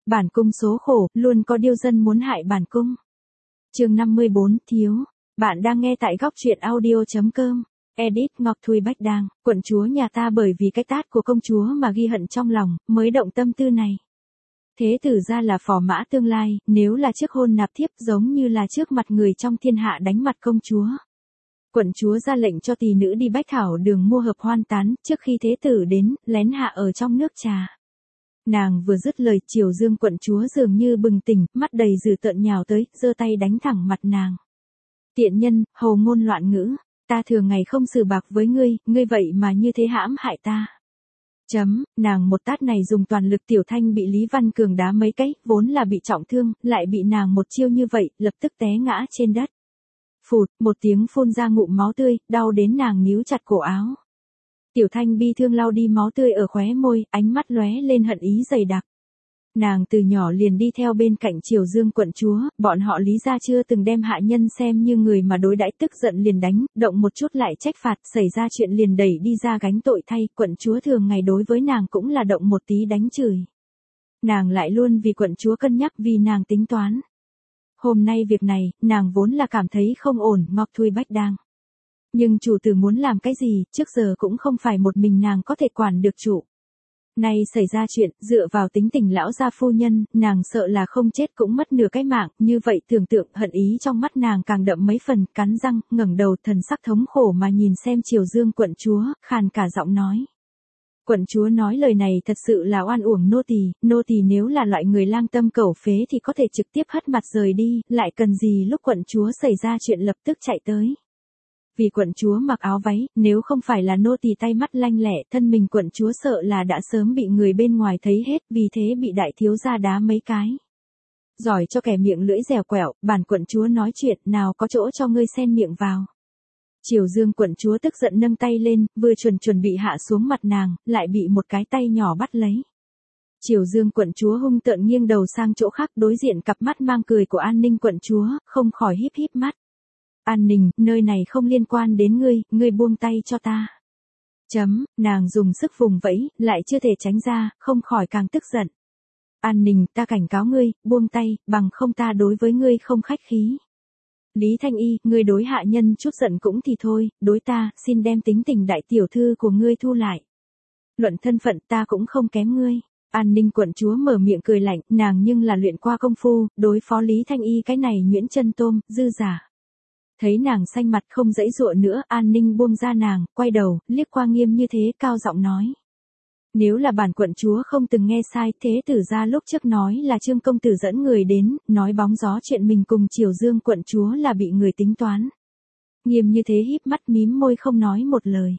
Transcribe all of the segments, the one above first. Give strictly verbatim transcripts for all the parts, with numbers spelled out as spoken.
Bản cung số khổ, luôn có điêu dân muốn hại bản cung. Chương năm mươi bốn, thiếu. Bạn đang nghe tại góc truyện audio chấm com. Edit Ngọc Thùy Bách Đang, quận chúa nhà ta bởi vì cái tát của công chúa mà ghi hận trong lòng, mới động tâm tư này. Thế tử ra là phò mã tương lai, nếu là trước hôn nạp thiếp giống như là trước mặt người trong thiên hạ đánh mặt công chúa. Quận chúa ra lệnh cho tỳ nữ đi Bách Thảo đường mua hợp hoan tán, trước khi thế tử đến, lén hạ ở trong nước trà. Nàng vừa dứt lời, Triều Dương quận chúa dường như bừng tỉnh, mắt đầy dữ tợn nhào tới, giơ tay đánh thẳng mặt nàng. Tiện nhân, hầu ngôn loạn ngữ, ta thường ngày không xử bạc với ngươi, ngươi vậy mà như thế hãm hại ta. Chấm, nàng một tát này dùng toàn lực. Tiểu Thanh bị Lý Văn Cường đá mấy cái, vốn là bị trọng thương, lại bị nàng một chiêu như vậy, lập tức té ngã trên đất. Phụt, một tiếng phun ra ngụm máu tươi, đau đến nàng níu chặt cổ áo. Tiểu Thanh bi thương lau đi máu tươi ở khóe môi, ánh mắt lóe lên hận ý dày đặc. Nàng từ nhỏ liền đi theo bên cạnh Triều Dương quận chúa, bọn họ Lý gia chưa từng đem hạ nhân xem như người mà đối đãi, tức giận liền đánh, động một chút lại trách phạt, xảy ra chuyện liền đẩy đi ra gánh tội thay, quận chúa thường ngày đối với nàng cũng là động một tí đánh chửi. Nàng lại luôn vì quận chúa cân nhắc, vì nàng tính toán. Hôm nay việc này, nàng vốn là cảm thấy không ổn, Ngọc Thùy Bách Đang. Nhưng chủ tử muốn làm cái gì, trước giờ cũng không phải một mình nàng có thể quản được chủ. Nay xảy ra chuyện, dựa vào tính tình lão gia phu nhân, nàng sợ là không chết cũng mất nửa cái mạng, như vậy tưởng tượng hận ý trong mắt nàng càng đậm mấy phần, cắn răng, ngẩng đầu thần sắc thống khổ mà nhìn xem Triều Dương quận chúa, khàn cả giọng nói. Quận chúa nói lời này thật sự là oan uổng nô tỳ, nô tỳ nếu là loại người lang tâm cẩu phế thì có thể trực tiếp hất mặt rời đi, lại cần gì lúc quận chúa xảy ra chuyện lập tức chạy tới. Vì quận chúa mặc áo váy, nếu không phải là nô tỳ tay mắt lanh lẹ, thân mình quận chúa sợ là đã sớm bị người bên ngoài thấy hết, vì thế bị đại thiếu gia đá mấy cái. Giỏi cho kẻ miệng lưỡi dẻo quẹo, bản quận chúa nói chuyện, nào có chỗ cho ngươi xen miệng vào. Triều Dương quận chúa tức giận nâng tay lên, vừa chuẩn chuẩn bị hạ xuống mặt nàng, lại bị một cái tay nhỏ bắt lấy. Triều Dương quận chúa hung tợn nghiêng đầu sang chỗ khác, đối diện cặp mắt mang cười của An Ninh quận chúa, không khỏi híp híp mắt. An Ninh, nơi này không liên quan đến ngươi, ngươi buông tay cho ta. Chấm, nàng dùng sức vùng vẫy, lại chưa thể tránh ra, không khỏi càng tức giận. An Ninh, ta cảnh cáo ngươi, buông tay, bằng không ta đối với ngươi không khách khí. Lý Thanh Y, ngươi đối hạ nhân chút giận cũng thì thôi, đối ta, xin đem tính tình đại tiểu thư của ngươi thu lại. Luận thân phận ta cũng không kém ngươi. An Ninh quận chúa mở miệng cười lạnh, nàng nhưng là luyện qua công phu, đối phó Lý Thanh Y cái này nhuyễn chân tôm, dư giả. Thấy nàng xanh mặt không dãy dụa nữa, An Ninh buông ra nàng, quay đầu, liếc qua Nghiêm như thế, cao giọng nói. Nếu là bản quận chúa không từng nghe sai, thế tử ra lúc trước nói là Trương công tử dẫn người đến, nói bóng gió chuyện mình cùng Triều Dương quận chúa là bị người tính toán. Nghiêm như thế híp mắt mím môi không nói một lời.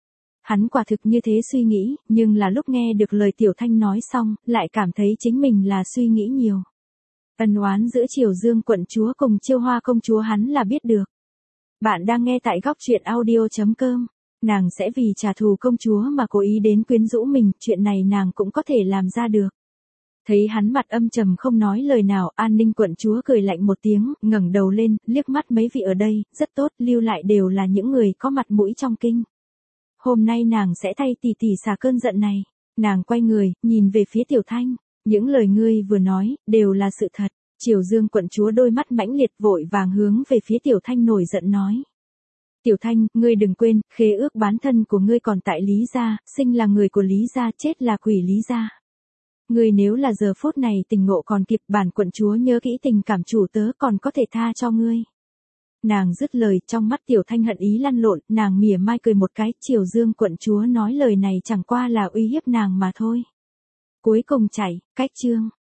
Hắn quả thực như thế suy nghĩ, nhưng là lúc nghe được lời Tiểu Thanh nói xong, lại cảm thấy chính mình là suy nghĩ nhiều. Ân oán giữa Triều Dương quận chúa cùng Chiêu Hoa công chúa hắn là biết được. Bạn đang nghe tại góc truyện audio chấm com. Nàng sẽ vì trả thù công chúa mà cố ý đến quyến rũ mình, chuyện này nàng cũng có thể làm ra được. Thấy hắn mặt âm trầm không nói lời nào, An Ninh quận chúa cười lạnh một tiếng, ngẩng đầu lên, liếc mắt mấy vị ở đây, rất tốt, lưu lại đều là những người có mặt mũi trong kinh. Hôm nay nàng sẽ thay tỷ tỷ xả cơn giận này. Nàng quay người, nhìn về phía Tiểu Thanh, những lời ngươi vừa nói, đều là sự thật. Triều Dương quận chúa đôi mắt mãnh liệt vội vàng hướng về phía Tiểu Thanh nổi giận nói. Tiểu Thanh, ngươi đừng quên, khế ước bán thân của ngươi còn tại Lý gia, sinh là người của Lý gia, chết là quỷ Lý gia. Ngươi nếu là giờ phút này tình ngộ còn kịp, bản quận chúa nhớ kỹ tình cảm chủ tớ còn có thể tha cho ngươi. Nàng dứt lời, trong mắt Tiểu Thanh hận ý lăn lộn, nàng mỉa mai cười một cái, Triều Dương quận chúa nói lời này chẳng qua là uy hiếp nàng mà thôi. Cuối cùng chảy, cách chương.